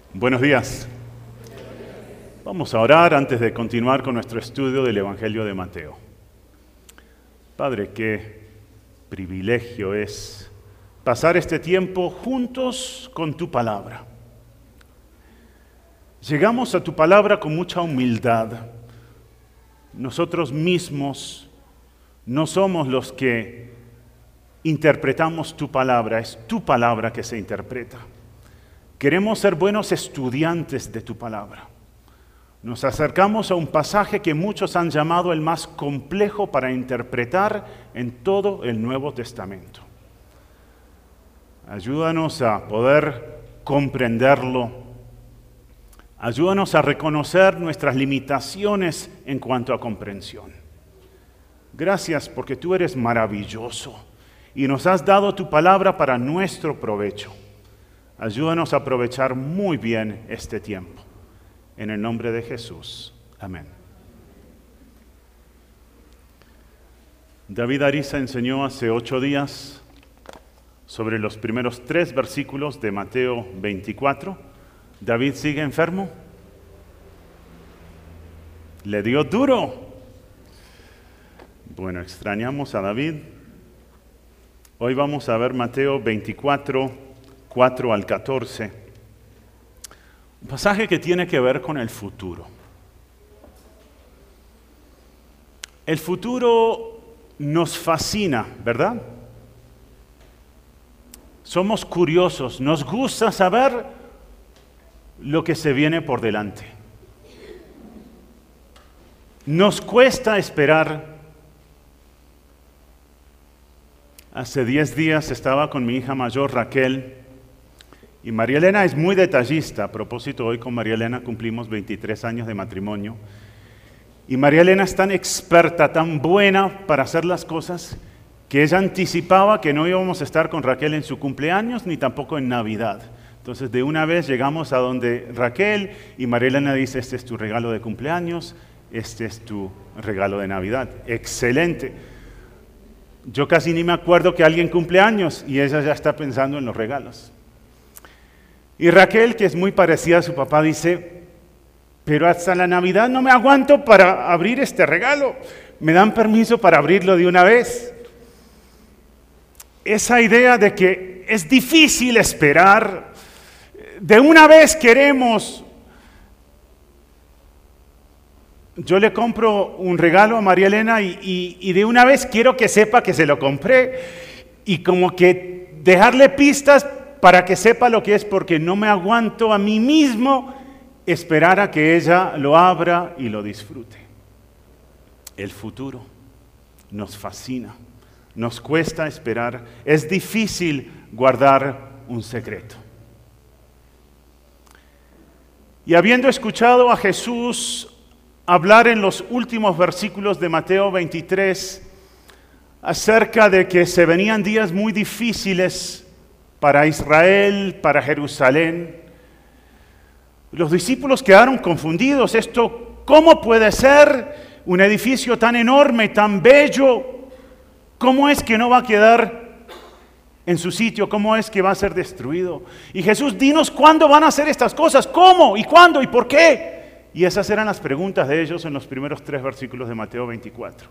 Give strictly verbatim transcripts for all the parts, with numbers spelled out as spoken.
Buenos días. Vamos a orar antes de continuar con nuestro estudio del Evangelio de Mateo. Padre, qué privilegio es pasar este tiempo juntos con tu palabra. Llegamos a tu palabra con mucha humildad. Nosotros mismos no somos los que interpretamos tu palabra, es tu palabra que se interpreta. Queremos ser buenos estudiantes de tu palabra. Nos acercamos a un pasaje que muchos han llamado el más complejo para interpretar en todo el Nuevo Testamento. Ayúdanos a poder comprenderlo. Ayúdanos a reconocer nuestras limitaciones en cuanto a comprensión. Gracias porque tú eres maravilloso y nos has dado tu palabra para nuestro provecho. Ayúdanos a aprovechar muy bien este tiempo. En el nombre de Jesús. Amén. David Ariza enseñó hace ocho días sobre los primeros tres versículos de Mateo veinticuatro. ¿David sigue enfermo? ¿Le dio duro? Bueno, extrañamos a David. Hoy vamos a ver Mateo veinticuatro, cuatro al catorce. Un pasaje que tiene que ver con el futuro. El futuro nos fascina, ¿verdad? Somos curiosos, nos gusta saber lo que se viene por delante. Nos cuesta esperar. Hace diez días estaba con mi hija mayor, Raquel, y María Elena es muy detallista. A propósito, hoy con María Elena cumplimos veintitrés años de matrimonio. Y María Elena es tan experta, tan buena para hacer las cosas, que ella anticipaba que no íbamos a estar con Raquel en su cumpleaños, ni tampoco en Navidad. Entonces, de una vez llegamos a donde Raquel, y María Elena dice, este es tu regalo de cumpleaños, este es tu regalo de Navidad. Excelente. Yo casi ni me acuerdo que alguien cumple años, y ella ya está pensando en los regalos. Y Raquel, que es muy parecida a su papá, dice, pero hasta la Navidad no me aguanto para abrir este regalo. ¿Me dan permiso para abrirlo de una vez? Esa idea de que es difícil esperar, de una vez queremos. Yo le compro un regalo a María Elena y, y, y de una vez quiero que sepa que se lo compré. Y como que dejarle pistas para que sepa lo que es, porque no me aguanto a mí mismo esperar a que ella lo abra y lo disfrute. El futuro nos fascina, nos cuesta esperar, es difícil guardar un secreto. Y habiendo escuchado a Jesús hablar en los últimos versículos de Mateo veintitrés acerca de que se venían días muy difíciles para Israel, para Jerusalén, los discípulos quedaron confundidos. Esto, ¿cómo puede ser un edificio tan enorme, tan bello? ¿Cómo es que no va a quedar en su sitio? ¿Cómo es que va a ser destruido? Y Jesús, dinos cuándo van a hacer estas cosas, cómo y cuándo y por qué. Y esas eran las preguntas de ellos en los primeros tres versículos de Mateo veinticuatro.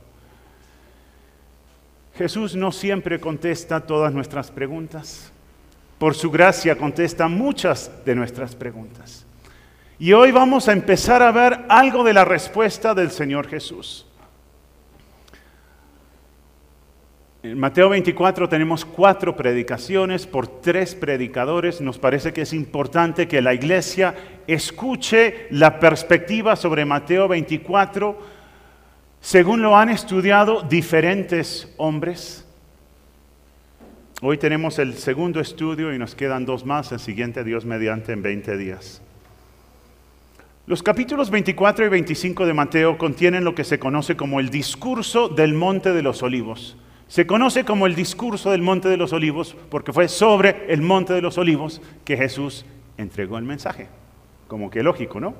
Jesús no siempre contesta todas nuestras preguntas. Por su gracia contesta muchas de nuestras preguntas. Y hoy vamos a empezar a ver algo de la respuesta del Señor Jesús. En Mateo veinticuatro tenemos cuatro predicaciones por tres predicadores. Nos parece que es importante que la iglesia escuche la perspectiva sobre Mateo veinticuatro según lo han estudiado diferentes hombres. Hoy tenemos el segundo estudio y nos quedan dos más, el siguiente Dios mediante en veinte días. Los capítulos veinticuatro y veinticinco de Mateo contienen lo que se conoce como el discurso del Monte de los Olivos. Se conoce como el discurso del Monte de los Olivos porque fue sobre el Monte de los Olivos que Jesús entregó el mensaje. Como que lógico, ¿no?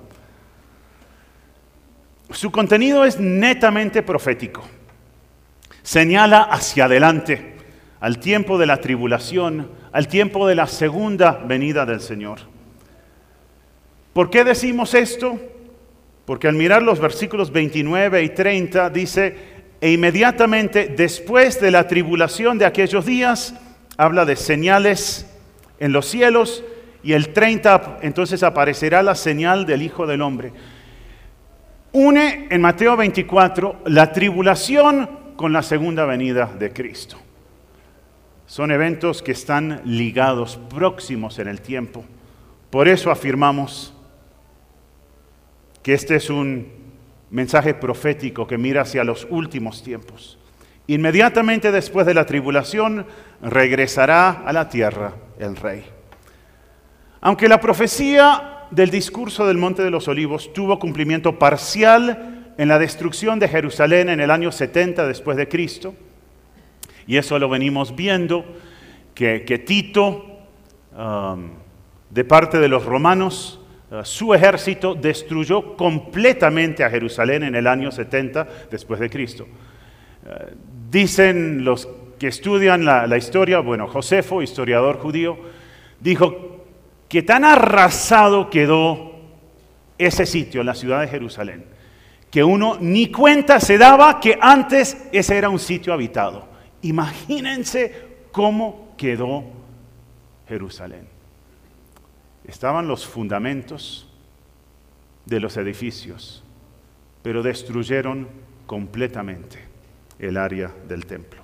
Su contenido es netamente profético. Señala hacia adelante, al tiempo de la tribulación, al tiempo de la segunda venida del Señor. ¿Por qué decimos esto? Porque al mirar los versículos veintinueve y treinta dice, e inmediatamente después de la tribulación de aquellos días, habla de señales en los cielos, y el treinta, entonces aparecerá la señal del Hijo del Hombre. Une en Mateo veinticuatro la tribulación con la segunda venida de Cristo. Son eventos que están ligados, próximos en el tiempo. Por eso afirmamos que este es un mensaje profético que mira hacia los últimos tiempos. Inmediatamente después de la tribulación, regresará a la tierra el Rey. Aunque la profecía del discurso del Monte de los Olivos tuvo cumplimiento parcial en la destrucción de Jerusalén en el año setenta después de Cristo, y eso lo venimos viendo, que, que Tito, um, de parte de los romanos, uh, su ejército destruyó completamente a Jerusalén en el año setenta después de Cristo. Uh, dicen los que estudian la, la historia, bueno, Josefo, historiador judío, dijo que tan arrasado quedó ese sitio, la ciudad de Jerusalén, que uno ni cuenta se daba que antes ese era un sitio habitado. Imagínense cómo quedó Jerusalén. Estaban los fundamentos de los edificios, pero destruyeron completamente el área del templo.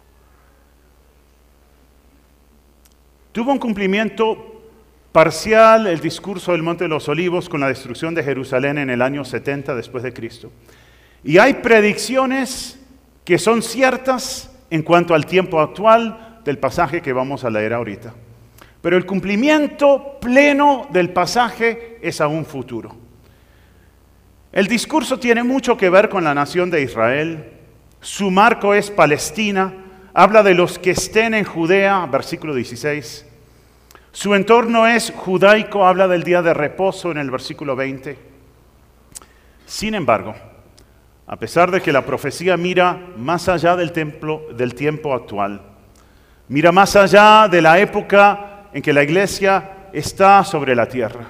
Tuvo un cumplimiento parcial el discurso del Monte de los Olivos con la destrucción de Jerusalén en el año setenta después de Cristo. Y hay predicciones que son ciertas en cuanto al tiempo actual del pasaje que vamos a leer ahorita. Pero el cumplimiento pleno del pasaje es aún futuro. El discurso tiene mucho que ver con la nación de Israel. Su marco es Palestina. Habla de los que estén en Judea, versículo dieciséis. Su entorno es judaico, habla del día de reposo en el versículo veinte. Sin embargo, a pesar de que la profecía mira más allá del, templo, del tiempo actual, mira más allá de la época en que la iglesia está sobre la tierra,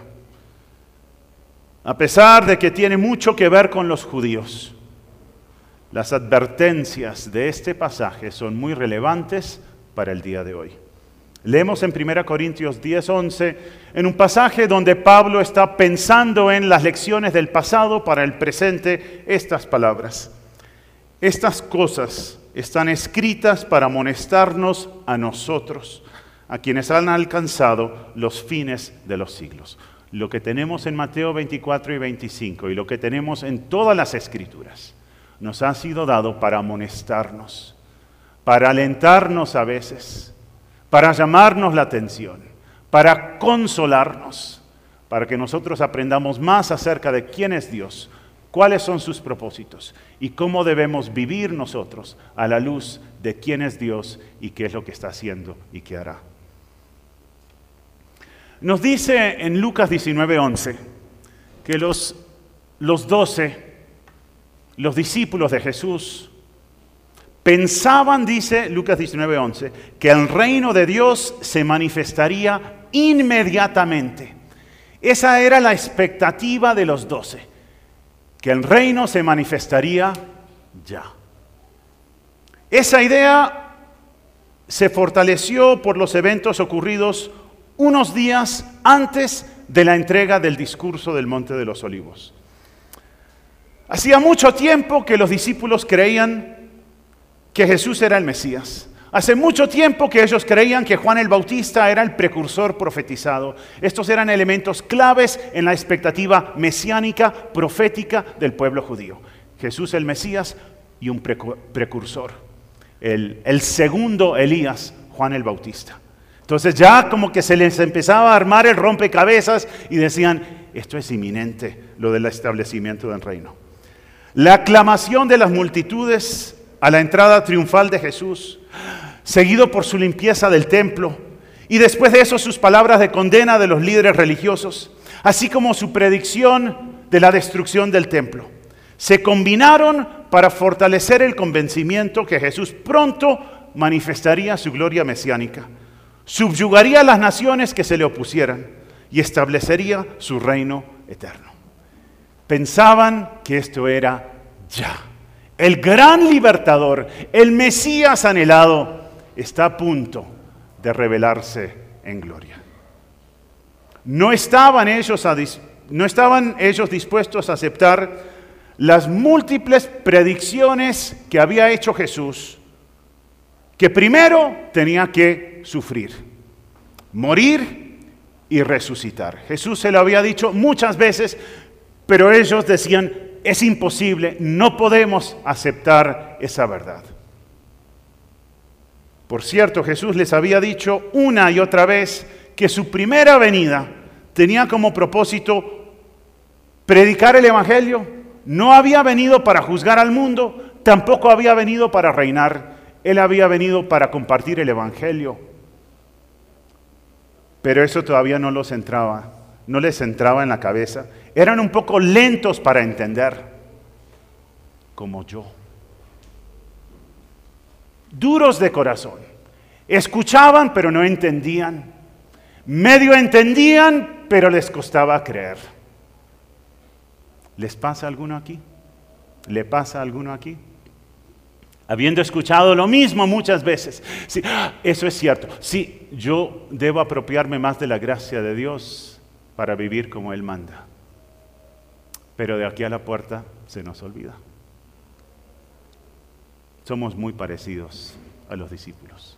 a pesar de que tiene mucho que ver con los judíos, las advertencias de este pasaje son muy relevantes para el día de hoy. Leemos en primera Corintios diez, once, en un pasaje donde Pablo está pensando en las lecciones del pasado para el presente, estas palabras. Estas cosas están escritas para amonestarnos a nosotros, a quienes han alcanzado los fines de los siglos. Lo que tenemos en Mateo veinticuatro y veinticinco y lo que tenemos en todas las Escrituras nos ha sido dado para amonestarnos, para alentarnos a veces, para llamarnos la atención, para consolarnos, para que nosotros aprendamos más acerca de quién es Dios, cuáles son sus propósitos y cómo debemos vivir nosotros a la luz de quién es Dios y qué es lo que está haciendo y qué hará. Nos dice en Lucas diecinueve, once que los, los doce, los discípulos de Jesús, pensaban, dice Lucas diecinueve, once, que el reino de Dios se manifestaría inmediatamente. Esa era la expectativa de los doce, que el reino se manifestaría ya. Esa idea se fortaleció por los eventos ocurridos unos días antes de la entrega del discurso del Monte de los Olivos. Hacía mucho tiempo que los discípulos creían que Jesús era el Mesías. Hace mucho tiempo que ellos creían que Juan el Bautista era el precursor profetizado. Estos eran elementos claves en la expectativa mesiánica, profética del pueblo judío. Jesús el Mesías y un precursor. El, el segundo Elías, Juan el Bautista. Entonces ya como que se les empezaba a armar el rompecabezas y decían, esto es inminente, lo del establecimiento del reino. La aclamación de las multitudes a la entrada triunfal de Jesús, seguido por su limpieza del templo, y después de eso sus palabras de condena de los líderes religiosos, así como su predicción de la destrucción del templo, se combinaron para fortalecer el convencimiento que Jesús pronto manifestaría su gloria mesiánica, subyugaría a las naciones que se le opusieran y establecería su reino eterno. Pensaban que esto era ya. El gran libertador, el Mesías anhelado, está a punto de revelarse en gloria. No estaban ellos, a dis- no estaban ellos dispuestos a aceptar las múltiples predicciones que había hecho Jesús, que primero tenía que sufrir, morir y resucitar. Jesús se lo había dicho muchas veces, pero ellos decían, es imposible, no podemos aceptar esa verdad. Por cierto, Jesús les había dicho una y otra vez que su primera venida tenía como propósito predicar el Evangelio. No había venido para juzgar al mundo, tampoco había venido para reinar. Él había venido para compartir el Evangelio. Pero eso todavía no los entraba, no les entraba en la cabeza. Eran un poco lentos para entender, como yo. Duros de corazón. Escuchaban, pero no entendían. Medio entendían, pero les costaba creer. ¿Les pasa a alguno aquí? ¿Le pasa a alguno aquí? Habiendo escuchado lo mismo muchas veces. Sí, eso es cierto. Sí, yo debo apropiarme más de la gracia de Dios para vivir como Él manda. Pero de aquí a la puerta se nos olvida. Somos muy parecidos a los discípulos.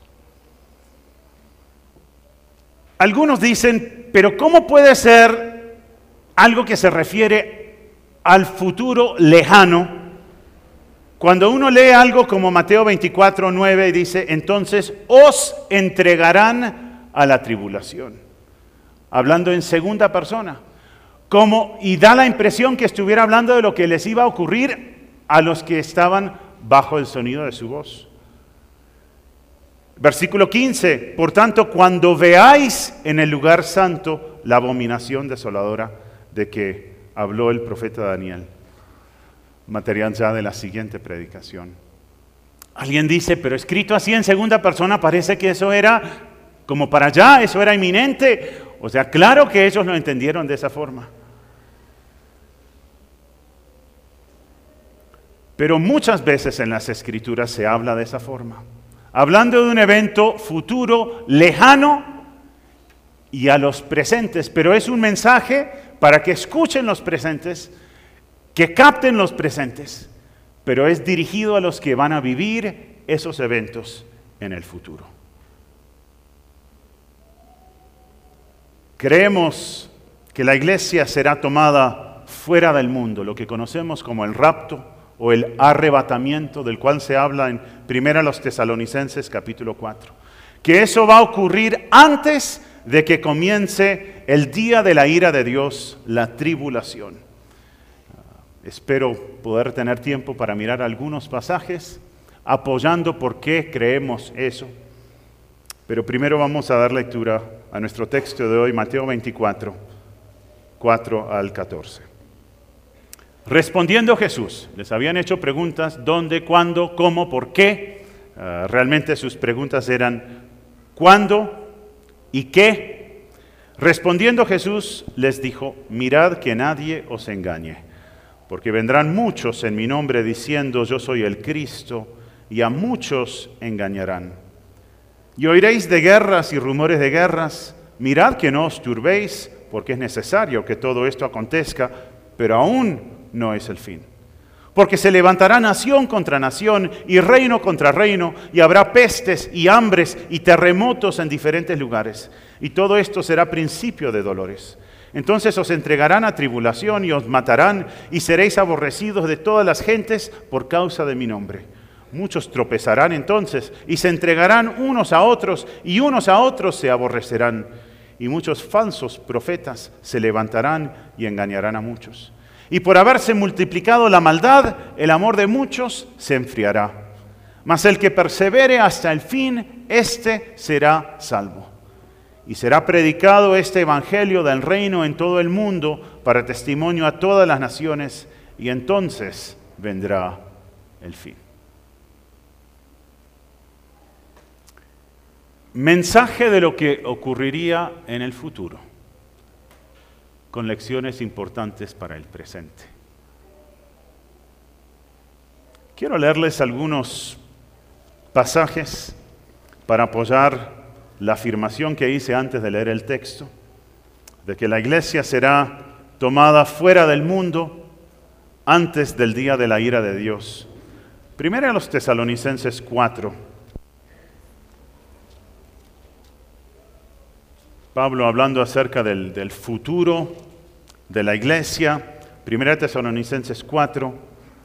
Algunos dicen, pero ¿cómo puede ser algo que se refiere al futuro lejano? Cuando uno lee algo como Mateo veinticuatro, nueve, dice, entonces os entregarán a la tribulación. Hablando en segunda persona. Como, y da la impresión que estuviera hablando de lo que les iba a ocurrir a los que estaban bajo el sonido de su voz. Versículo quince, por tanto, cuando veáis en el lugar santo la abominación desoladora de que habló el profeta Daniel, material ya de la siguiente predicación. Alguien dice, pero escrito así en segunda persona, parece que eso era como para allá, eso era inminente. O sea, claro que ellos lo entendieron de esa forma. Pero muchas veces en las Escrituras se habla de esa forma, hablando de un evento futuro, lejano y a los presentes, pero es un mensaje para que escuchen los presentes, que capten los presentes, pero es dirigido a los que van a vivir esos eventos en el futuro. Creemos que la iglesia será tomada fuera del mundo, lo que conocemos como el rapto o el arrebatamiento, del cual se habla en Primera los Tesalonicenses capítulo cuatro. Que eso va a ocurrir antes de que comience el día de la ira de Dios, la tribulación. Uh, espero poder tener tiempo para mirar algunos pasajes apoyando por qué creemos eso. Pero primero vamos a dar lectura a nuestro texto de hoy, Mateo veinticuatro, cuatro al catorce. Respondiendo Jesús, les habían hecho preguntas, ¿dónde, cuándo, cómo, por qué? Uh, realmente sus preguntas eran, ¿cuándo y qué? Respondiendo Jesús les dijo, mirad que nadie os engañe, porque vendrán muchos en mi nombre diciendo, yo soy el Cristo, y a muchos engañarán. Y oiréis de guerras y rumores de guerras, mirad que no os turbéis, porque es necesario que todo esto acontezca, pero aún no es el fin. Porque se levantará nación contra nación y reino contra reino, y habrá pestes y hambres y terremotos en diferentes lugares. Y todo esto será principio de dolores. Entonces os entregarán a tribulación y os matarán, y seréis aborrecidos de todas las gentes por causa de mi nombre. Muchos tropezarán entonces y se entregarán unos a otros, y unos a otros se aborrecerán. Y muchos falsos profetas se levantarán y engañarán a muchos. Y por haberse multiplicado la maldad, el amor de muchos se enfriará. Mas el que persevere hasta el fin, éste será salvo. Y será predicado este evangelio del reino en todo el mundo para testimonio a todas las naciones, y entonces vendrá el fin. Mensaje de lo que ocurriría en el futuro. con lecciones importantes para el presente. Quiero leerles algunos pasajes para apoyar la afirmación que hice antes de leer el texto, de que la iglesia será tomada fuera del mundo antes del día de la ira de Dios. Primero a los Tesalonicenses cuatro. Pablo hablando acerca del, del futuro de la iglesia. Primero Tesalonicenses cuatro,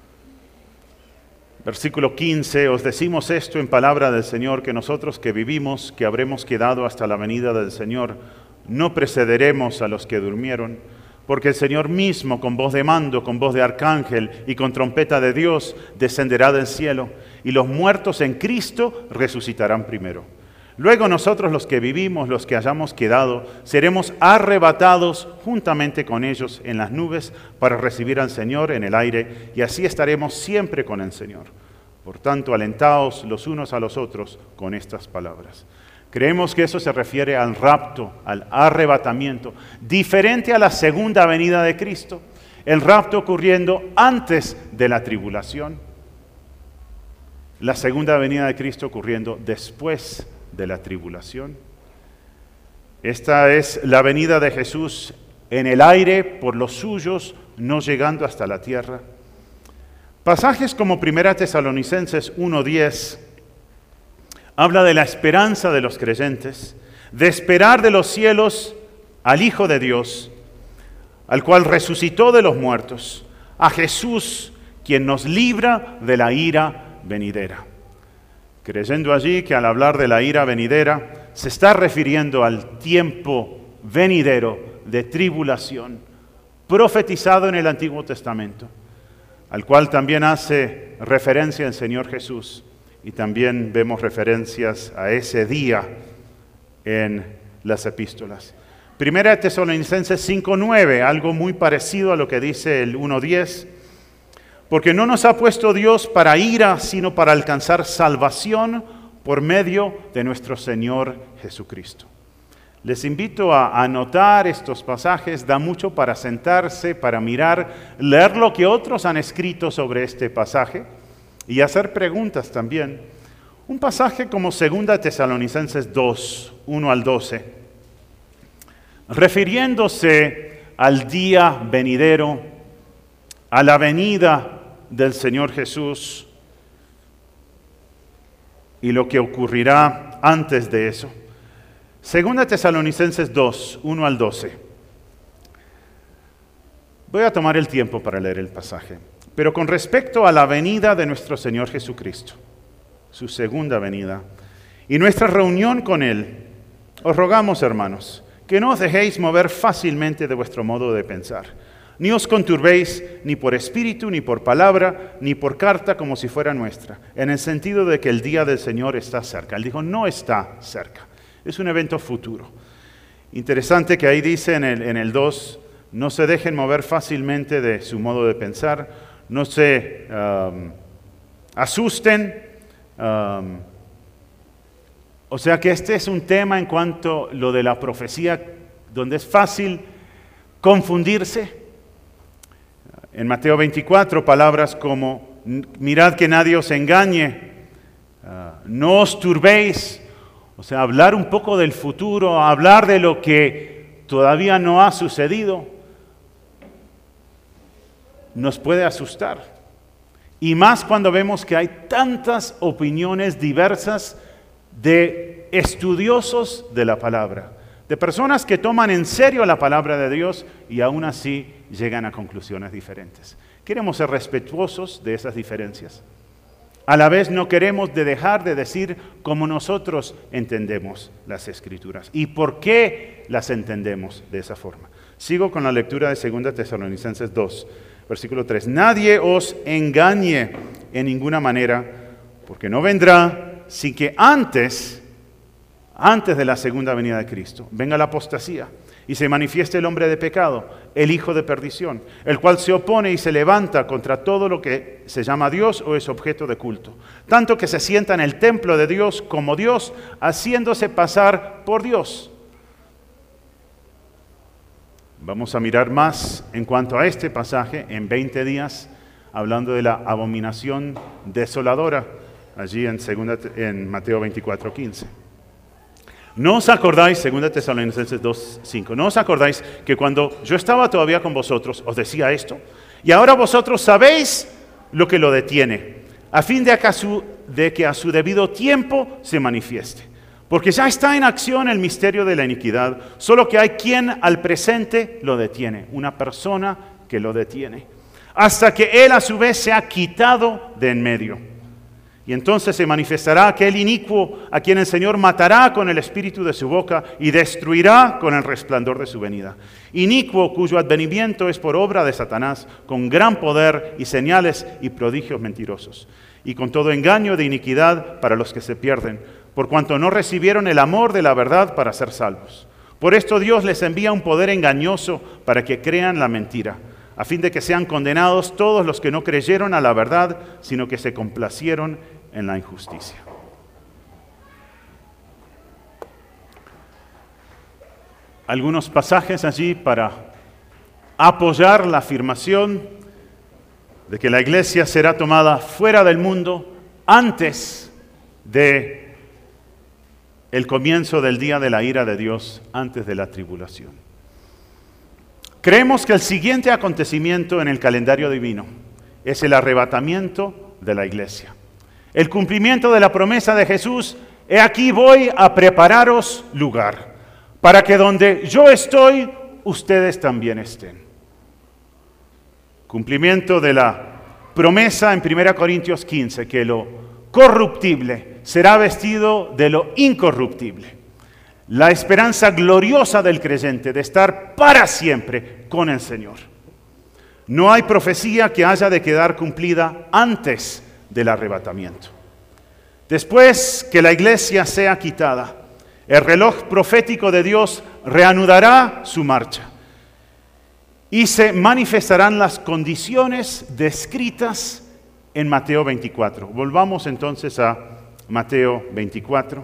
versículo quince. Os decimos esto en palabra del Señor, que nosotros que vivimos, que habremos quedado hasta la venida del Señor, no precederemos a los que durmieron, porque el Señor mismo, con voz de mando, con voz de arcángel y con trompeta de Dios, descenderá del cielo, y los muertos en Cristo resucitarán primero. Luego nosotros los que vivimos, los que hayamos quedado, seremos arrebatados juntamente con ellos en las nubes para recibir al Señor en el aire, y así estaremos siempre con el Señor. Por tanto, alentaos los unos a los otros con estas palabras. Creemos que eso se refiere al rapto, al arrebatamiento, diferente a la segunda venida de Cristo. El rapto ocurriendo antes de la tribulación. La segunda venida de Cristo ocurriendo después de la tribulación. Esta es la venida de Jesús en el aire por los suyos, no llegando hasta la tierra. Pasajes como primera Tesalonicenses uno diez habla de la esperanza de los creyentes, de esperar de los cielos al Hijo de Dios, al cual resucitó de los muertos, a Jesús, quien nos libra de la ira venidera. Creyendo allí que al hablar de la ira venidera, se está refiriendo al tiempo venidero de tribulación, profetizado en el Antiguo Testamento, al cual también hace referencia el Señor Jesús. Y también vemos referencias a ese día en las epístolas. Primera Tesalonicenses cinco nueve, algo muy parecido a lo que dice el uno diez. Porque no nos ha puesto Dios para ira, sino para alcanzar salvación por medio de nuestro Señor Jesucristo. Les invito a anotar estos pasajes, da mucho para sentarse, para mirar, leer lo que otros han escrito sobre este pasaje y hacer preguntas también. Un pasaje como segunda Tesalonicenses dos, uno al doce, refiriéndose al día venidero, a la venida del Señor Jesús y lo que ocurrirá antes de eso. Segunda Tesalonicenses dos, uno al doce. Voy a tomar el tiempo para leer el pasaje. Pero con respecto a la venida de nuestro Señor Jesucristo, su segunda venida, y nuestra reunión con Él, os rogamos, hermanos, que no os dejéis mover fácilmente de vuestro modo de pensar, ni os conturbéis ni por espíritu, ni por palabra, ni por carta como si fuera nuestra, en el sentido de que el día del Señor está cerca. Él dijo, no está cerca, es un evento futuro. Interesante que ahí dice en el, en el dos, no se dejen mover fácilmente de su modo de pensar, no se um, asusten. Um, o sea que este es un tema en cuanto a lo de la profecía, donde es fácil confundirse. En Mateo veinticuatro, palabras como, mirad que nadie os engañe, uh, no os turbéis. O sea, hablar un poco del futuro, hablar de lo que todavía no ha sucedido, nos puede asustar. Y más cuando vemos que hay tantas opiniones diversas de estudiosos de la palabra, de personas que toman en serio la palabra de Dios y aún así llegan a conclusiones diferentes. Queremos ser respetuosos de esas diferencias. A la vez no queremos de dejar de decir cómo nosotros entendemos las Escrituras y por qué las entendemos de esa forma. Sigo con la lectura de segunda Tesalonicenses dos. Versículo tres, nadie os engañe en ninguna manera, porque no vendrá sin que antes, antes de la segunda venida de Cristo, venga la apostasía y se manifieste el hombre de pecado, el hijo de perdición, el cual se opone y se levanta contra todo lo que se llama Dios o es objeto de culto, tanto que se sienta en el templo de Dios como Dios, haciéndose pasar por Dios. Vamos a mirar más en cuanto a este pasaje en veinte días, hablando de la abominación desoladora, allí en, segunda, en Mateo veinticuatro, quince. ¿No os acordáis, segunda Tesalonicenses dos, cinco, no os acordáis que cuando yo estaba todavía con vosotros os decía esto? Y ahora vosotros sabéis lo que lo detiene, a fin de, acaso, de que a su debido tiempo se manifieste. Porque ya está en acción el misterio de la iniquidad, solo que hay quien al presente lo detiene, una persona que lo detiene, hasta que él a su vez se ha quitado de en medio. Y entonces se manifestará aquel inicuo a quien el Señor matará con el espíritu de su boca y destruirá con el resplandor de su venida. Inicuo cuyo advenimiento es por obra de Satanás, con gran poder y señales y prodigios mentirosos, y con todo engaño de iniquidad para los que se pierden, por cuanto no recibieron el amor de la verdad para ser salvos. Por esto Dios les envía un poder engañoso para que crean la mentira, a fin de que sean condenados todos los que no creyeron a la verdad, sino que se complacieron en la injusticia. Algunos pasajes allí para apoyar la afirmación de que la iglesia será tomada fuera del mundo antes de el comienzo del día de la ira de Dios, antes de la tribulación. Creemos que el siguiente acontecimiento en el calendario divino es el arrebatamiento de la iglesia. El cumplimiento de la promesa de Jesús: he aquí voy a prepararos lugar, para que donde yo estoy, ustedes también estén. Cumplimiento de la promesa en primera Corintios quince, que lo corruptible será vestido de lo incorruptible. La esperanza gloriosa del creyente de estar para siempre con el Señor. No hay profecía que haya de quedar cumplida antes del arrebatamiento. Después que la iglesia sea quitada, el reloj profético de Dios reanudará su marcha y se manifestarán las condiciones descritas en Mateo veinticuatro. Volvamos entonces a Mateo veinticuatro.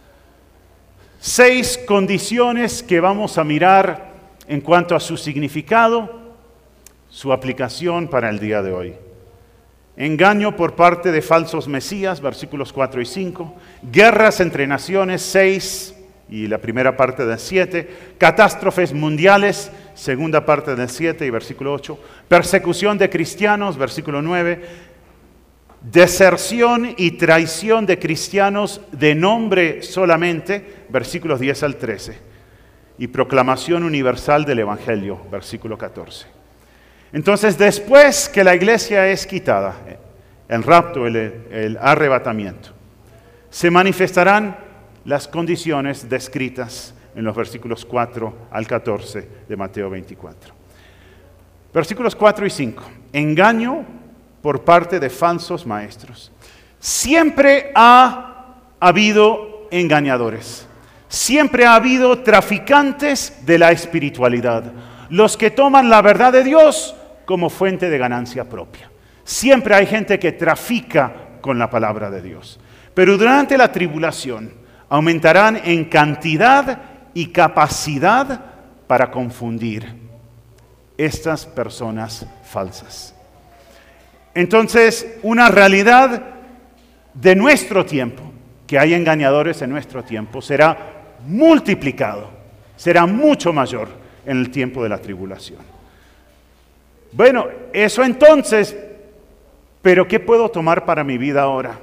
Seis condiciones que vamos a mirar en cuanto a su significado, su aplicación para el día de hoy. Engaño por parte de falsos mesías, versículos cuatro y cinco. Guerras entre naciones, seis y la primera parte del siete. Catástrofes mundiales, segunda parte del siete y versículo ocho. Persecución de cristianos, versículo nueve. Deserción y traición de cristianos de nombre solamente, versículos diez al trece. Y proclamación universal del Evangelio, versículo catorce. Entonces, después que la iglesia es quitada, el rapto, el, el arrebatamiento, se manifestarán las condiciones descritas en los versículos cuatro al catorce de Mateo veinticuatro. Versículos cuatro y cinco. Engaño por parte de falsos maestros. Siempre ha habido engañadores. Siempre ha habido traficantes de la espiritualidad. Los que toman la verdad de Dios como fuente de ganancia propia. Siempre hay gente que trafica con la palabra de Dios. Pero durante la tribulación aumentarán en cantidad y capacidad para confundir estas personas falsas. Entonces, una realidad de nuestro tiempo, que hay engañadores en nuestro tiempo, será multiplicado, será mucho mayor en el tiempo de la tribulación. Bueno, eso entonces, pero ¿qué puedo tomar para mi vida ahora?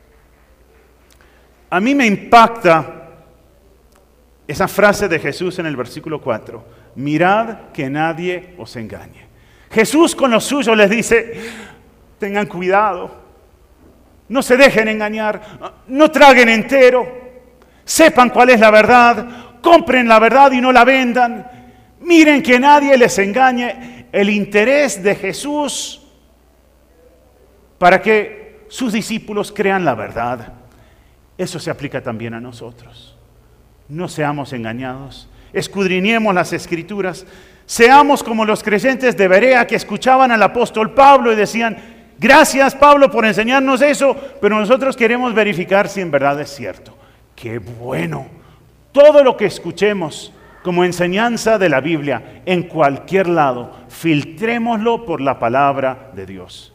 A mí me impacta esa frase de Jesús en el versículo cuatro. Mirad que nadie os engañe. Jesús con los suyos les dice: tengan cuidado, no se dejen engañar, no traguen entero, sepan cuál es la verdad, compren la verdad y no la vendan, miren que nadie les engañe. El interés de Jesús para que sus discípulos crean la verdad, eso se aplica también a nosotros. No seamos engañados, escudriñemos las Escrituras, seamos como los creyentes de Berea que escuchaban al apóstol Pablo y decían: gracias, Pablo, por enseñarnos eso, pero nosotros queremos verificar si en verdad es cierto. ¡Qué bueno! Todo lo que escuchemos como enseñanza de la Biblia, en cualquier lado. Filtrémoslo por la palabra de Dios.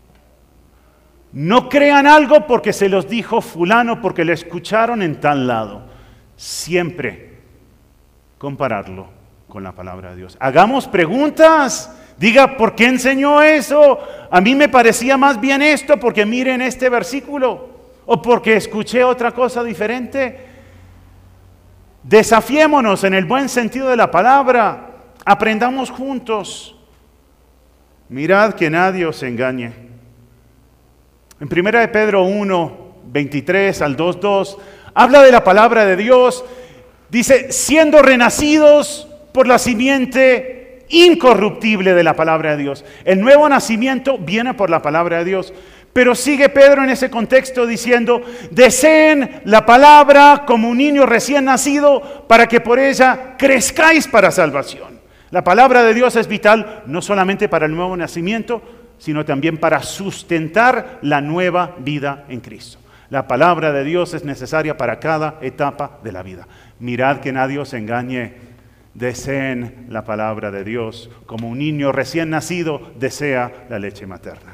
No crean algo porque se los dijo fulano, porque lo escucharon en tal lado. Siempre compararlo con la palabra de Dios. Hagamos preguntas. Diga, ¿por qué enseñó eso? A mí me parecía más bien esto, porque miren este versículo. O porque escuché otra cosa diferente. Desafiémonos en el buen sentido de la palabra. Aprendamos juntos. Mirad que nadie os engañe. En primera de Pedro uno, veintitrés al dos, dos, habla de la palabra de Dios. Dice, siendo renacidos por la simiente incorruptible de la palabra de Dios. El nuevo nacimiento viene por la palabra de Dios. Pero sigue Pedro en ese contexto diciendo, deseen la palabra como un niño recién nacido para que por ella crezcáis para salvación. La palabra de Dios es vital no solamente para el nuevo nacimiento, sino también para sustentar la nueva vida en Cristo. La palabra de Dios es necesaria para cada etapa de la vida. Mirad que nadie os engañe. Deseen la palabra de Dios como un niño recién nacido desea la leche materna.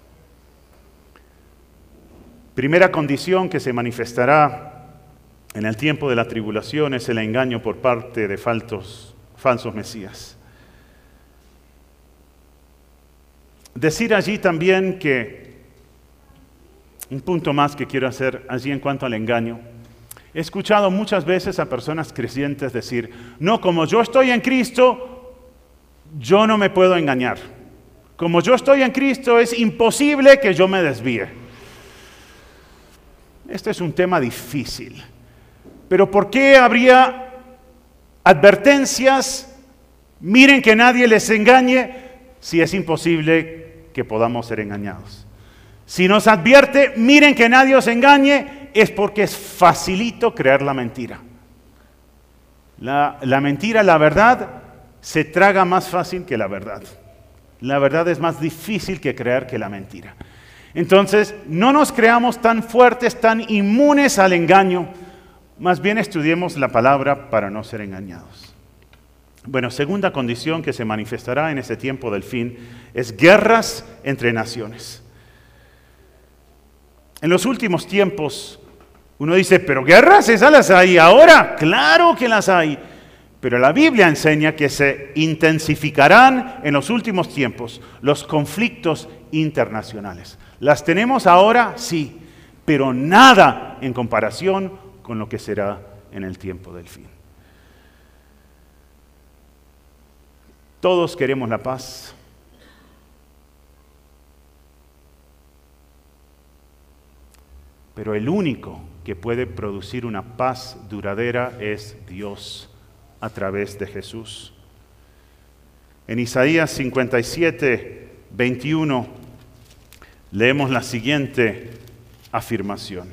Primera condición que se manifestará en el tiempo de la tribulación es el engaño por parte de falsos, falsos mesías. Decir allí también que, un punto más que quiero hacer allí en cuanto al engaño, he escuchado muchas veces a personas creyentes decir, no, como yo estoy en Cristo, yo no me puedo engañar. Como yo estoy en Cristo, es imposible que yo me desvíe. Este es un tema difícil. Pero ¿por qué habría advertencias? Miren que nadie les engañe, si es imposible que podamos ser engañados. Si nos advierte, miren que nadie os engañe, es porque es facilito creer la mentira. La, la mentira, la verdad, se traga más fácil que la verdad. La verdad es más difícil que creer que la mentira. Entonces, no nos creamos tan fuertes, tan inmunes al engaño. Más bien estudiemos la palabra para no ser engañados. Bueno, segunda condición que se manifestará en ese tiempo del fin es guerras entre naciones. En los últimos tiempos, uno dice, ¿pero guerras esas las hay ahora? Claro que las hay. Pero la Biblia enseña que se intensificarán en los últimos tiempos los conflictos internacionales. ¿Las tenemos ahora? Sí, pero nada en comparación con lo que será en el tiempo del fin. Todos queremos la paz. Pero el único que puede producir una paz duradera es Dios a través de Jesús. En Isaías cincuenta y siete, veintiuno leemos la siguiente afirmación.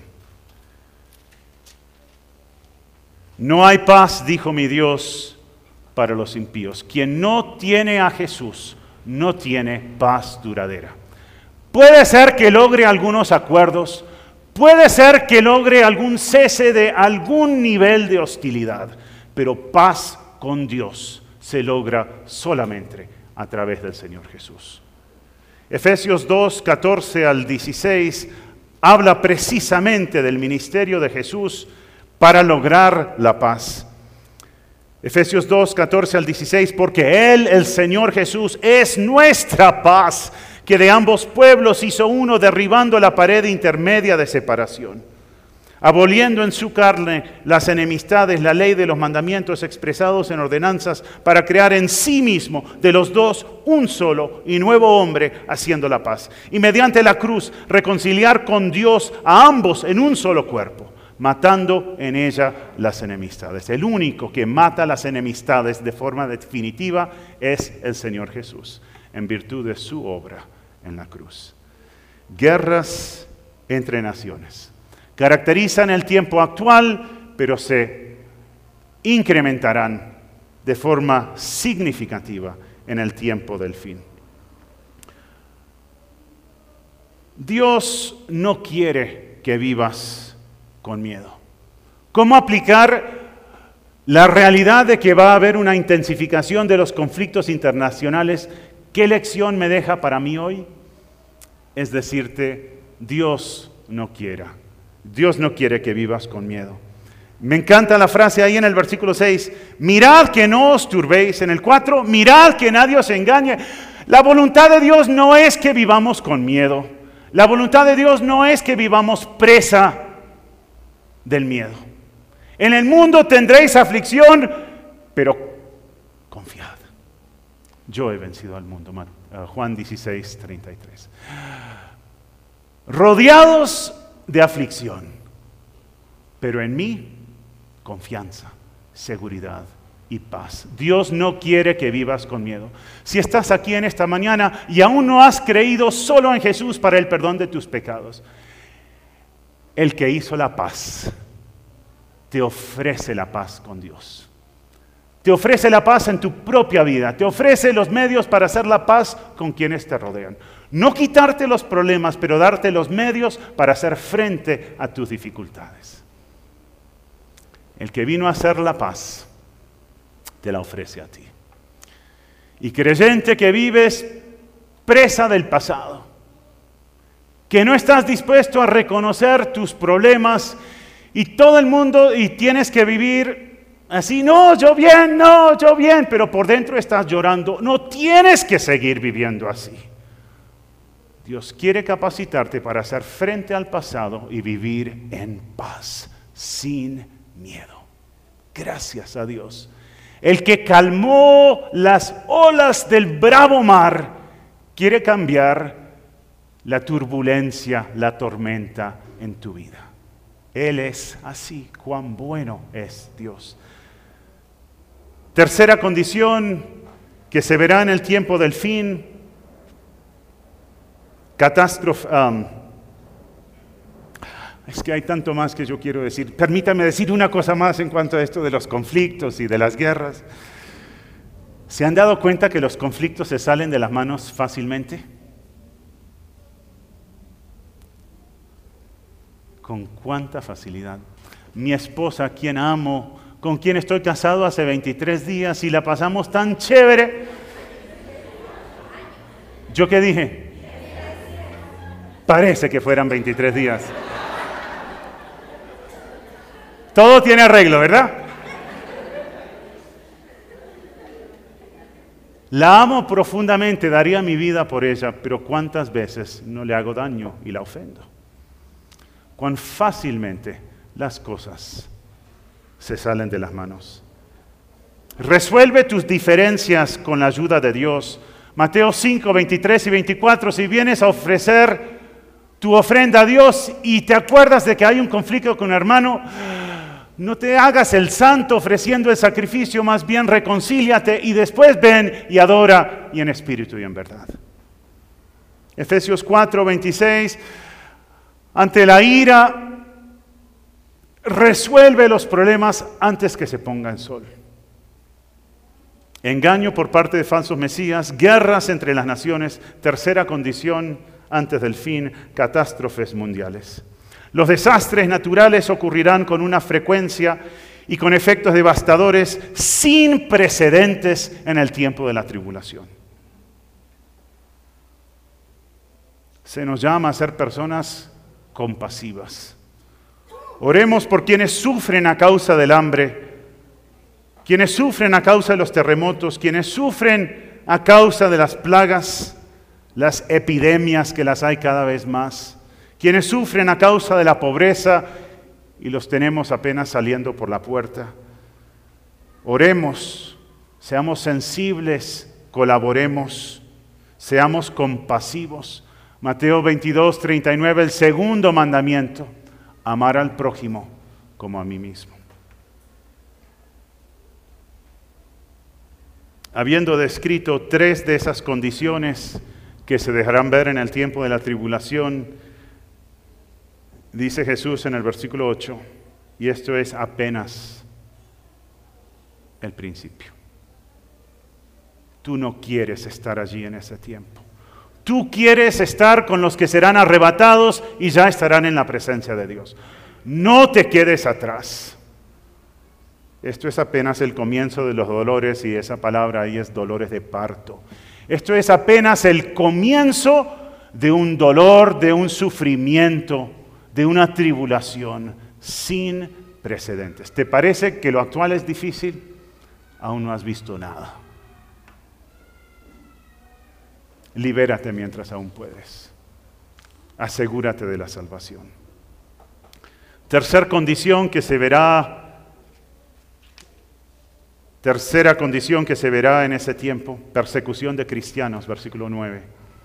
No hay paz, dijo mi Dios, para los impíos. Quien no tiene a Jesús no tiene paz duradera. Puede ser que logre algunos acuerdos, puede ser que logre algún cese de algún nivel de hostilidad, pero paz con Dios se logra solamente a través del Señor Jesús. Efesios dos, catorce al dieciséis habla precisamente del ministerio de Jesús para lograr la paz. Efesios dos, catorce al dieciséis, porque Él, el Señor Jesús, es nuestra paz, que de ambos pueblos hizo uno, derribando la pared intermedia de separación, aboliendo en su carne las enemistades, la ley de los mandamientos expresados en ordenanzas, para crear en sí mismo de los dos un solo y nuevo hombre, haciendo la paz. Y mediante la cruz reconciliar con Dios a ambos en un solo cuerpo, matando en ella las enemistades. El único que mata las enemistades de forma definitiva es el Señor Jesús, en virtud de su obra en la cruz. Guerras entre naciones caracterizan el tiempo actual, pero se incrementarán de forma significativa en el tiempo del fin. Dios no quiere que vivas con miedo. ¿Cómo aplicar la realidad de que va a haber una intensificación de los conflictos internacionales, ¿qué lección me deja para mí hoy? Es decirte, Dios no quiera. Dios no quiere que vivas con miedo. Me encanta la frase ahí en el versículo seis. Mirad que no os turbéis. En el cuatro, mirad que nadie os engañe. La voluntad de Dios no es que vivamos con miedo. La voluntad de Dios no es que vivamos presa del miedo. En el mundo tendréis aflicción, pero confiad. Yo he vencido al mundo. Juan dieciséis, treinta y tres. Rodeados de aflicción, pero en mí confianza, seguridad y paz. Dios no quiere que vivas con miedo. Si estás aquí en esta mañana y aún no has creído solo en Jesús para el perdón de tus pecados, el que hizo la paz te ofrece la paz con Dios. Te ofrece la paz en tu propia vida. Te ofrece los medios para hacer la paz con quienes te rodean. No quitarte los problemas, pero darte los medios para hacer frente a tus dificultades. El que vino a hacer la paz, te la ofrece a ti. Y creyente que vives presa del pasado, que no estás dispuesto a reconocer tus problemas y todo el mundo, y tienes que vivir así, no, yo bien, no, yo bien, pero por dentro estás llorando. No tienes que seguir viviendo así. Dios quiere capacitarte para hacer frente al pasado y vivir en paz, sin miedo. Gracias a Dios. El que calmó las olas del bravo mar, quiere cambiar la turbulencia, la tormenta en tu vida. Él es así, cuán bueno es Dios. Tercera condición que se verá en el tiempo del fin, catástrofe. Um, es que hay tanto más que yo quiero decir. Permítame decir una cosa más en cuanto a esto de los conflictos y de las guerras. ¿Se han dado cuenta que los conflictos se salen de las manos fácilmente? ¿Con cuánta facilidad? Mi esposa, a quien amo, con quien estoy casado hace veintitrés días y la pasamos tan chévere. ¿Yo qué dije? Parece que fueran veintitrés días. Todo tiene arreglo, ¿verdad? La amo profundamente, daría mi vida por ella, pero ¿cuántas veces no le hago daño y la ofendo? Cuán fácilmente las cosas se salen de las manos. Resuelve tus diferencias con la ayuda de Dios. Mateo cinco, veintitrés y veinticuatro, si vienes a ofrecer tu ofrenda a Dios y te acuerdas de que hay un conflicto con un hermano, no te hagas el santo ofreciendo el sacrificio, más bien reconcíliate y después ven y adora y en espíritu y en verdad. Efesios cuatro, veintiséis, ante la ira, resuelve los problemas antes que se ponga el sol. Engaño por parte de falsos mesías, guerras entre las naciones, tercera condición antes del fin, catástrofes mundiales. Los desastres naturales ocurrirán con una frecuencia y con efectos devastadores sin precedentes en el tiempo de la tribulación. Se nos llama a ser personas compasivas. Oremos por quienes sufren a causa del hambre, quienes sufren a causa de los terremotos, quienes sufren a causa de las plagas, las epidemias que las hay cada vez más, quienes sufren a causa de la pobreza y los tenemos apenas saliendo por la puerta. Oremos, seamos sensibles, colaboremos, seamos compasivos. Mateo veintidós, treinta y nueve, el segundo mandamiento, amar al prójimo como a mí mismo. Habiendo descrito tres de esas condiciones que se dejarán ver en el tiempo de la tribulación, dice Jesús en el versículo ocho, y esto es apenas el principio. Tú no quieres estar allí en ese tiempo. Tú quieres estar con los que serán arrebatados y ya estarán en la presencia de Dios. No te quedes atrás. Esto es apenas el comienzo de los dolores y esa palabra ahí es dolores de parto. Esto es apenas el comienzo de un dolor, de un sufrimiento, de una tribulación sin precedentes. ¿Te parece que lo actual es difícil? Aún no has visto nada. Libérate mientras aún puedes. Asegúrate de la salvación. Tercer condición que se verá Tercera condición que se verá en ese tiempo, persecución de cristianos, versículo nueve.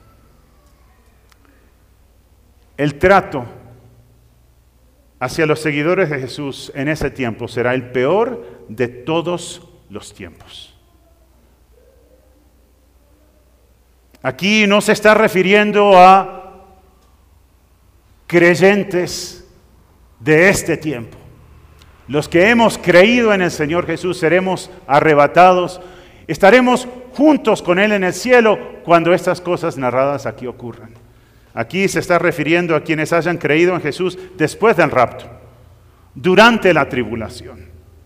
El trato hacia los seguidores de Jesús en ese tiempo será el peor de todos los tiempos. Aquí no se está refiriendo a creyentes de este tiempo. Los que hemos creído en el Señor Jesús seremos arrebatados, estaremos juntos con Él en el cielo cuando estas cosas narradas aquí ocurran. Aquí se está refiriendo a quienes hayan creído en Jesús después del rapto, durante la tribulación.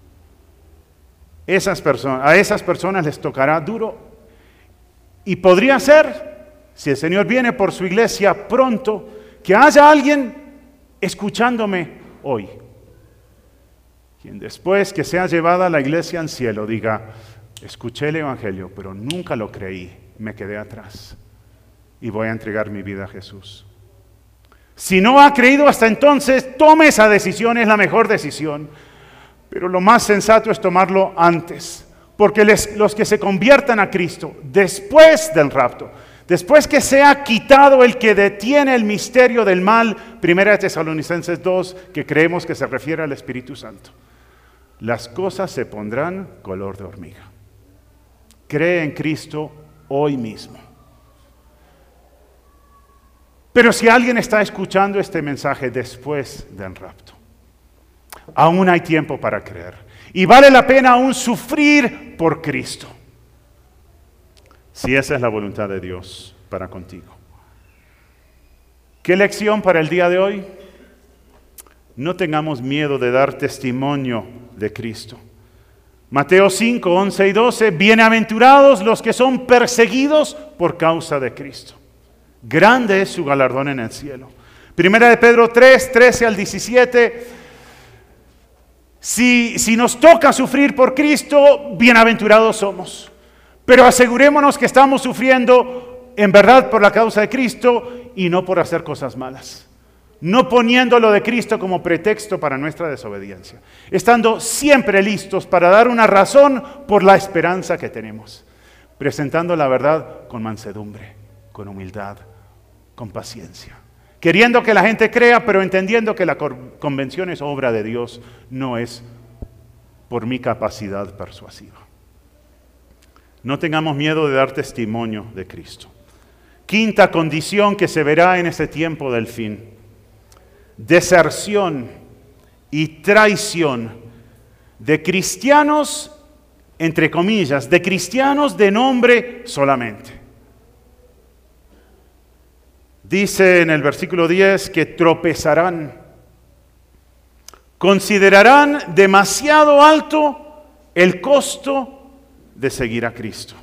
Esas personas, a esas personas les tocará duro y podría ser, si el Señor viene por su iglesia pronto, que haya alguien escuchándome hoy. Quien después que sea llevada a la iglesia al cielo diga, escuché el Evangelio, pero nunca lo creí, me quedé atrás y voy a entregar mi vida a Jesús. Si no ha creído hasta entonces, tome esa decisión, es la mejor decisión, pero lo más sensato es tomarlo antes, porque les, los que se conviertan a Cristo después del rapto, después que sea quitado el que detiene el misterio del mal, primera de Tesalonicenses dos, que creemos que se refiere al Espíritu Santo, las cosas se pondrán color de hormiga. Cree en Cristo hoy mismo. Pero si alguien está escuchando este mensaje después del rapto, aún hay tiempo para creer. Y vale la pena aún sufrir por Cristo. Si esa es la voluntad de Dios para contigo. ¿Qué lección para el día de hoy? No tengamos miedo de dar testimonio de Cristo. Mateo cinco, once y doce, bienaventurados los que son perseguidos por causa de Cristo. Grande es su galardón en el cielo. Primera de Pedro tres, trece al diecisiete, si, si nos toca sufrir por Cristo, bienaventurados somos. Pero asegurémonos que estamos sufriendo en verdad por la causa de Cristo y no por hacer cosas malas. No poniendo lo de Cristo como pretexto para nuestra desobediencia. Estando siempre listos para dar una razón por la esperanza que tenemos. Presentando la verdad con mansedumbre, con humildad, con paciencia. Queriendo que la gente crea, pero entendiendo que la convención es obra de Dios, no es por mi capacidad persuasiva. No tengamos miedo de dar testimonio de Cristo. Quinta condición que se verá en ese tiempo del fin. Deserción y traición de cristianos, entre comillas, de cristianos de nombre solamente. Dice en el versículo diez que tropezarán, considerarán demasiado alto el costo de seguir a Cristo.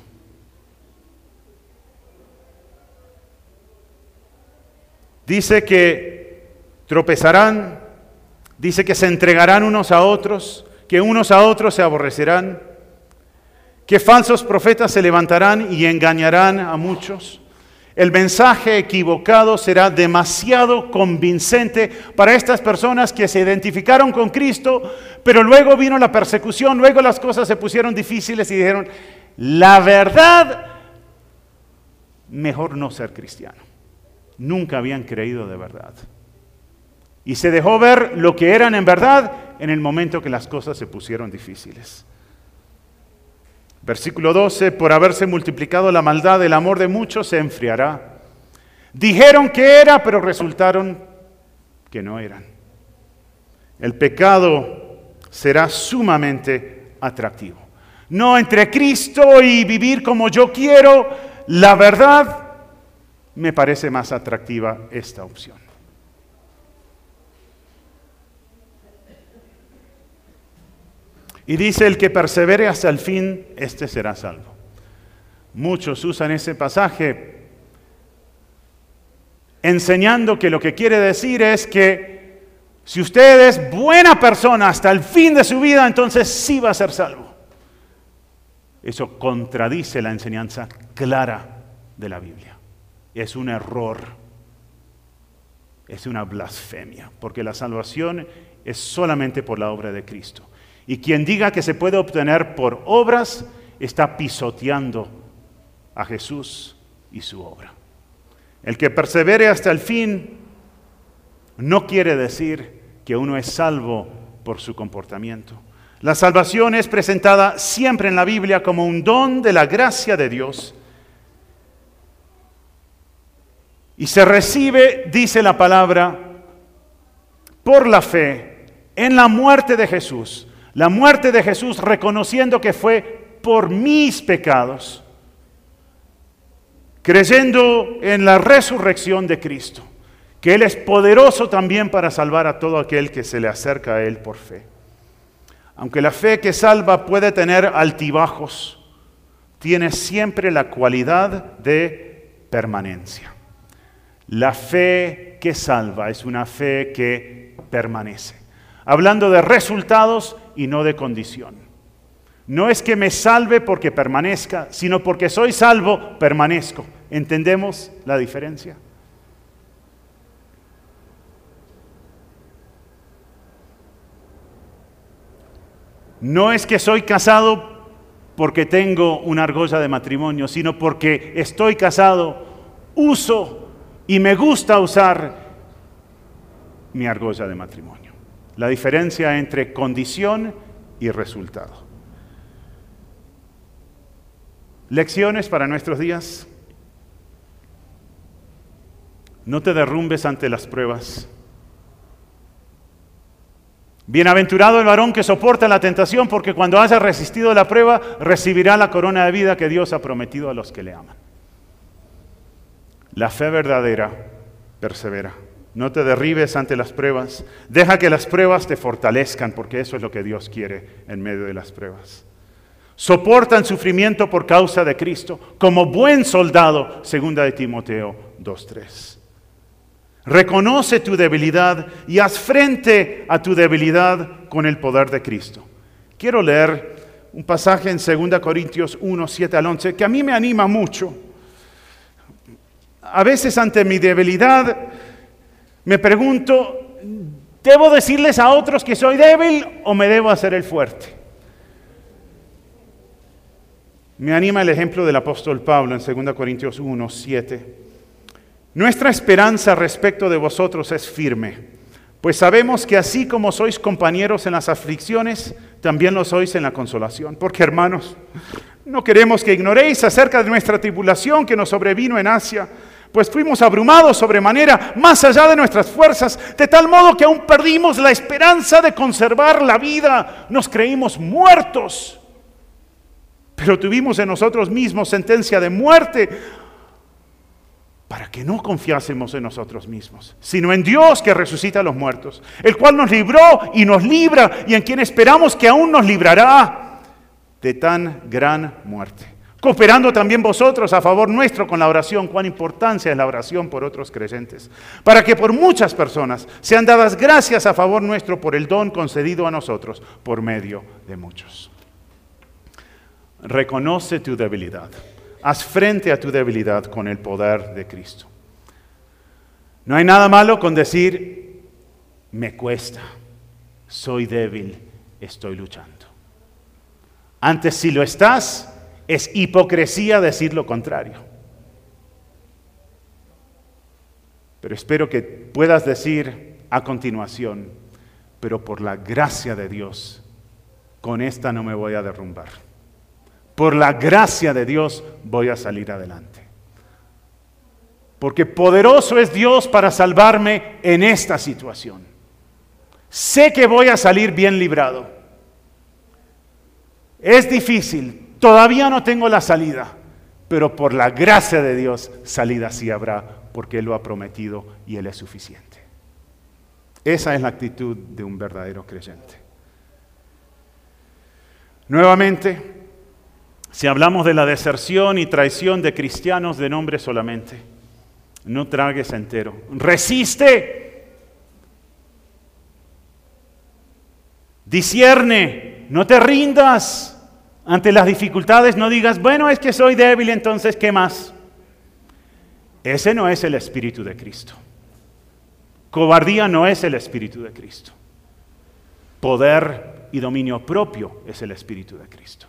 Dice que tropezarán, dice que se entregarán unos a otros, que unos a otros se aborrecerán, que falsos profetas se levantarán y engañarán a muchos. El mensaje equivocado será demasiado convincente para estas personas que se identificaron con Cristo, pero luego vino la persecución, luego las cosas se pusieron difíciles y dijeron, la verdad, mejor no ser cristiano. Nunca habían creído de verdad. Y se dejó ver lo que eran en verdad en el momento que las cosas se pusieron difíciles. Versículo doce, por haberse multiplicado la maldad, el amor de muchos se enfriará. Dijeron que era, pero resultaron que no eran. El pecado será sumamente atractivo. No entre Cristo y vivir como yo quiero, la verdad me parece más atractiva esta opción. Y dice, el que persevere hasta el fin, este será salvo. Muchos usan ese pasaje enseñando que lo que quiere decir es que si usted es buena persona hasta el fin de su vida, entonces sí va a ser salvo. Eso contradice la enseñanza clara de la Biblia. Es un error. Es una blasfemia, porque la salvación es solamente por la obra de Cristo. Y quien diga que se puede obtener por obras, está pisoteando a Jesús y su obra. El que persevere hasta el fin no quiere decir que uno es salvo por su comportamiento. La salvación es presentada siempre en la Biblia como un don de la gracia de Dios. Y se recibe, dice la palabra, por la fe en la muerte de Jesús. La muerte de Jesús reconociendo que fue por mis pecados. Creyendo en la resurrección de Cristo. Que Él es poderoso también para salvar a todo aquel que se le acerca a Él por fe. Aunque la fe que salva puede tener altibajos, tiene siempre la cualidad de permanencia. La fe que salva es una fe que permanece. Hablando de resultados y no de condición. No es que me salve porque permanezca, sino porque soy salvo, permanezco. ¿Entendemos la diferencia? No es que soy casado porque tengo una argolla de matrimonio, sino porque estoy casado, uso y me gusta usar mi argolla de matrimonio. La diferencia entre condición y resultado. Lecciones para nuestros días. No te derrumbes ante las pruebas. Bienaventurado el varón que soporta la tentación, porque cuando haya resistido la prueba, recibirá la corona de vida que Dios ha prometido a los que le aman. La fe verdadera persevera. No te derribes ante las pruebas. Deja que las pruebas te fortalezcan, porque eso es lo que Dios quiere en medio de las pruebas. Soportan sufrimiento por causa de Cristo, como buen soldado, segunda de Timoteo dos tres. Reconoce tu debilidad y haz frente a tu debilidad con el poder de Cristo. Quiero leer un pasaje en segunda Corintios uno, siete al once, que a mí me anima mucho. A veces ante mi debilidad me pregunto, ¿debo decirles a otros que soy débil o me debo hacer el fuerte? Me anima el ejemplo del apóstol Pablo en segunda Corintios uno, siete. Nuestra esperanza respecto de vosotros es firme, pues sabemos que así como sois compañeros en las aflicciones, también lo sois en la consolación. Porque, hermanos, no queremos que ignoréis acerca de nuestra tribulación que nos sobrevino en Asia, pues fuimos abrumados sobremanera, más allá de nuestras fuerzas, de tal modo que aún perdimos la esperanza de conservar la vida. Nos creímos muertos, pero tuvimos en nosotros mismos sentencia de muerte, para que no confiásemos en nosotros mismos, sino en Dios que resucita a los muertos, el cual nos libró y nos libra, y en quien esperamos que aún nos librará de tan gran muerte. Cooperando también vosotros a favor nuestro con la oración. Cuán importancia es la oración por otros creyentes, para que por muchas personas sean dadas gracias a favor nuestro por el don concedido a nosotros por medio de muchos. Reconoce tu debilidad. Haz frente a tu debilidad con el poder de Cristo. No hay nada malo con decir, me cuesta, soy débil, estoy luchando. Antes, si lo estás, es hipocresía decir lo contrario. Pero espero que puedas decir a continuación, pero por la gracia de Dios, con esta no me voy a derrumbar. Por la gracia de Dios voy a salir adelante. Porque poderoso es Dios para salvarme en esta situación. Sé que voy a salir bien librado. Es difícil, todavía no tengo la salida, pero por la gracia de Dios salida sí habrá, porque Él lo ha prometido y Él es suficiente. Esa es la actitud de un verdadero creyente. Nuevamente, si hablamos de la deserción y traición de cristianos de nombre solamente, no tragues entero. Resiste. Discierne. No te rindas. Ante las dificultades no digas, bueno, es que soy débil, entonces, ¿qué más? Ese no es el Espíritu de Cristo. Cobardía no es el Espíritu de Cristo. Poder y dominio propio es el Espíritu de Cristo.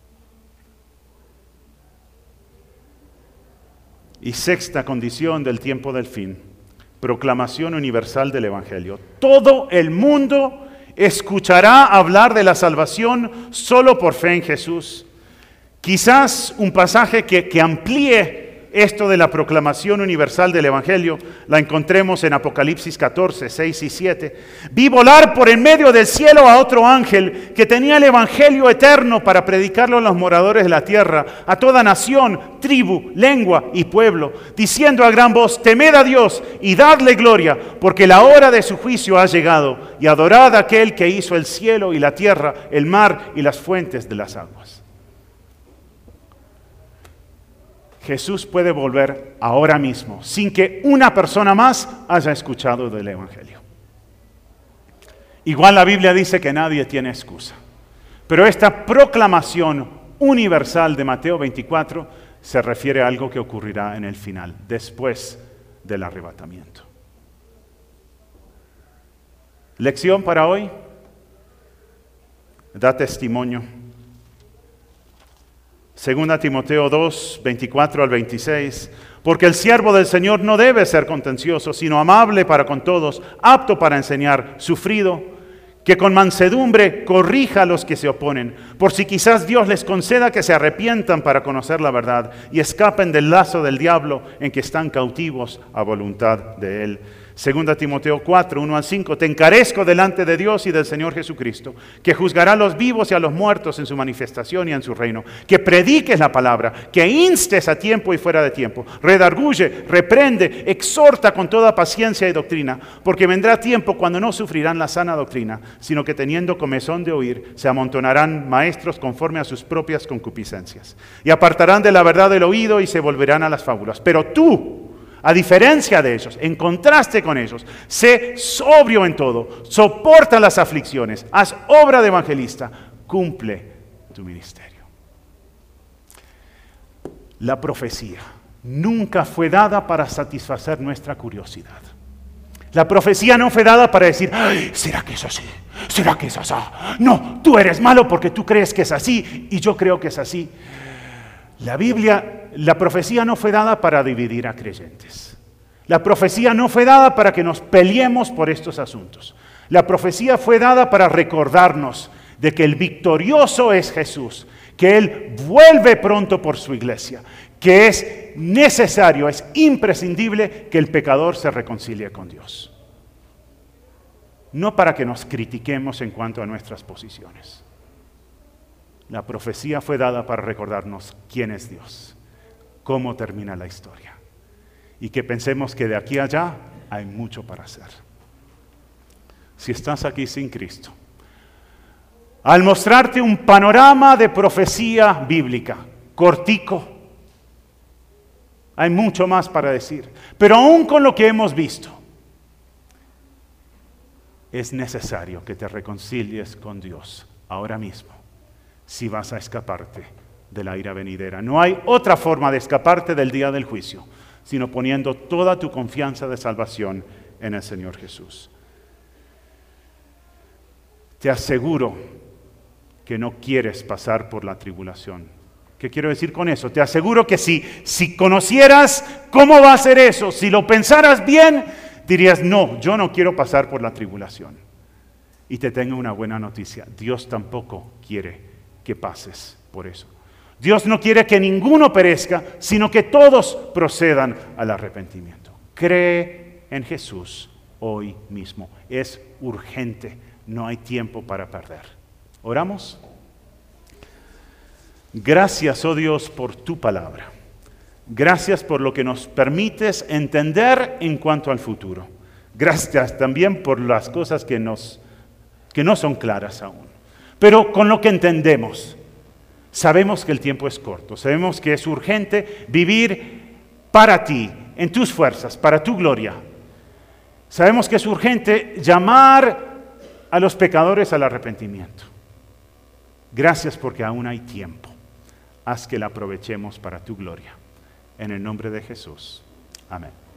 Y sexta condición del tiempo del fin, proclamación universal del Evangelio. Todo el mundo escuchará hablar de la salvación solo por fe en Jesús. Quizás un pasaje que, que amplíe esto de la proclamación universal del Evangelio la encontremos en Apocalipsis catorce, seis y siete. Vi volar por en medio del cielo a otro ángel que tenía el Evangelio eterno para predicarlo a los moradores de la tierra, a toda nación, tribu, lengua y pueblo, diciendo a gran voz, temed a Dios y dadle gloria, porque la hora de su juicio ha llegado, y adorad a aquel que hizo el cielo y la tierra, el mar y las fuentes de las aguas. Jesús puede volver ahora mismo, sin que una persona más haya escuchado del Evangelio. Igual la Biblia dice que nadie tiene excusa. Pero esta proclamación universal de Mateo veinticuatro se refiere a algo que ocurrirá en el final, después del arrebatamiento. Lección para hoy. Da testimonio. Segunda Timoteo dos, veinticuatro al veintiséis, porque el siervo del Señor no debe ser contencioso, sino amable para con todos, apto para enseñar, sufrido, que con mansedumbre corrija a los que se oponen, por si quizás Dios les conceda que se arrepientan para conocer la verdad y escapen del lazo del diablo en que están cautivos a voluntad de Él. Segunda Timoteo cuatro, uno al cinco, te encarezco delante de Dios y del Señor Jesucristo, que juzgará a los vivos y a los muertos en su manifestación y en su reino, que prediques la palabra, que instes a tiempo y fuera de tiempo, redarguye, reprende, exhorta con toda paciencia y doctrina, porque vendrá tiempo cuando no sufrirán la sana doctrina, sino que teniendo comezón de oír, se amontonarán maestros conforme a sus propias concupiscencias, y apartarán de la verdad del oído y se volverán a las fábulas. Pero tú, a diferencia de ellos, en contraste con ellos, sé sobrio en todo, soporta las aflicciones, haz obra de evangelista, cumple tu ministerio. La profecía nunca fue dada para satisfacer nuestra curiosidad. La profecía no fue dada para decir, ay, ¿será que es así? ¿Será que es así? No, tú eres malo porque tú crees que es así y yo creo que es así. La Biblia, la profecía no fue dada para dividir a creyentes. La profecía no fue dada para que nos peleemos por estos asuntos. La profecía fue dada para recordarnos de que el victorioso es Jesús, que Él vuelve pronto por su iglesia, que es necesario, es imprescindible que el pecador se reconcilie con Dios. No para que nos critiquemos en cuanto a nuestras posiciones. La profecía fue dada para recordarnos quién es Dios, cómo termina la historia, y que pensemos que de aquí a allá hay mucho para hacer. Si estás aquí sin Cristo, al mostrarte un panorama de profecía bíblica, cortico, hay mucho más para decir, pero aún con lo que hemos visto, es necesario que te reconcilies con Dios ahora mismo, si vas a escaparte de la ira venidera. No hay otra forma de escaparte del día del juicio, sino poniendo toda tu confianza de salvación en el Señor Jesús. Te aseguro que no quieres pasar por la tribulación. ¿Qué quiero decir con eso? Te aseguro que si, si conocieras cómo va a ser eso, si lo pensaras bien, dirías, no, yo no quiero pasar por la tribulación. Y te tengo una buena noticia, Dios tampoco quiere que pases por eso. Dios no quiere que ninguno perezca, sino que todos procedan al arrepentimiento. Cree en Jesús hoy mismo. Es urgente, no hay tiempo para perder. ¿Oramos? Gracias, oh Dios, por tu palabra. Gracias por lo que nos permites entender en cuanto al futuro. Gracias también por las cosas que, nos, que no son claras aún. pero con lo que entendemos. Sabemos que el tiempo es corto, sabemos que es urgente vivir para ti, en tus fuerzas, para tu gloria. Sabemos que es urgente llamar a los pecadores al arrepentimiento. Gracias porque aún hay tiempo. Haz que la aprovechemos para tu gloria. En el nombre de Jesús. Amén.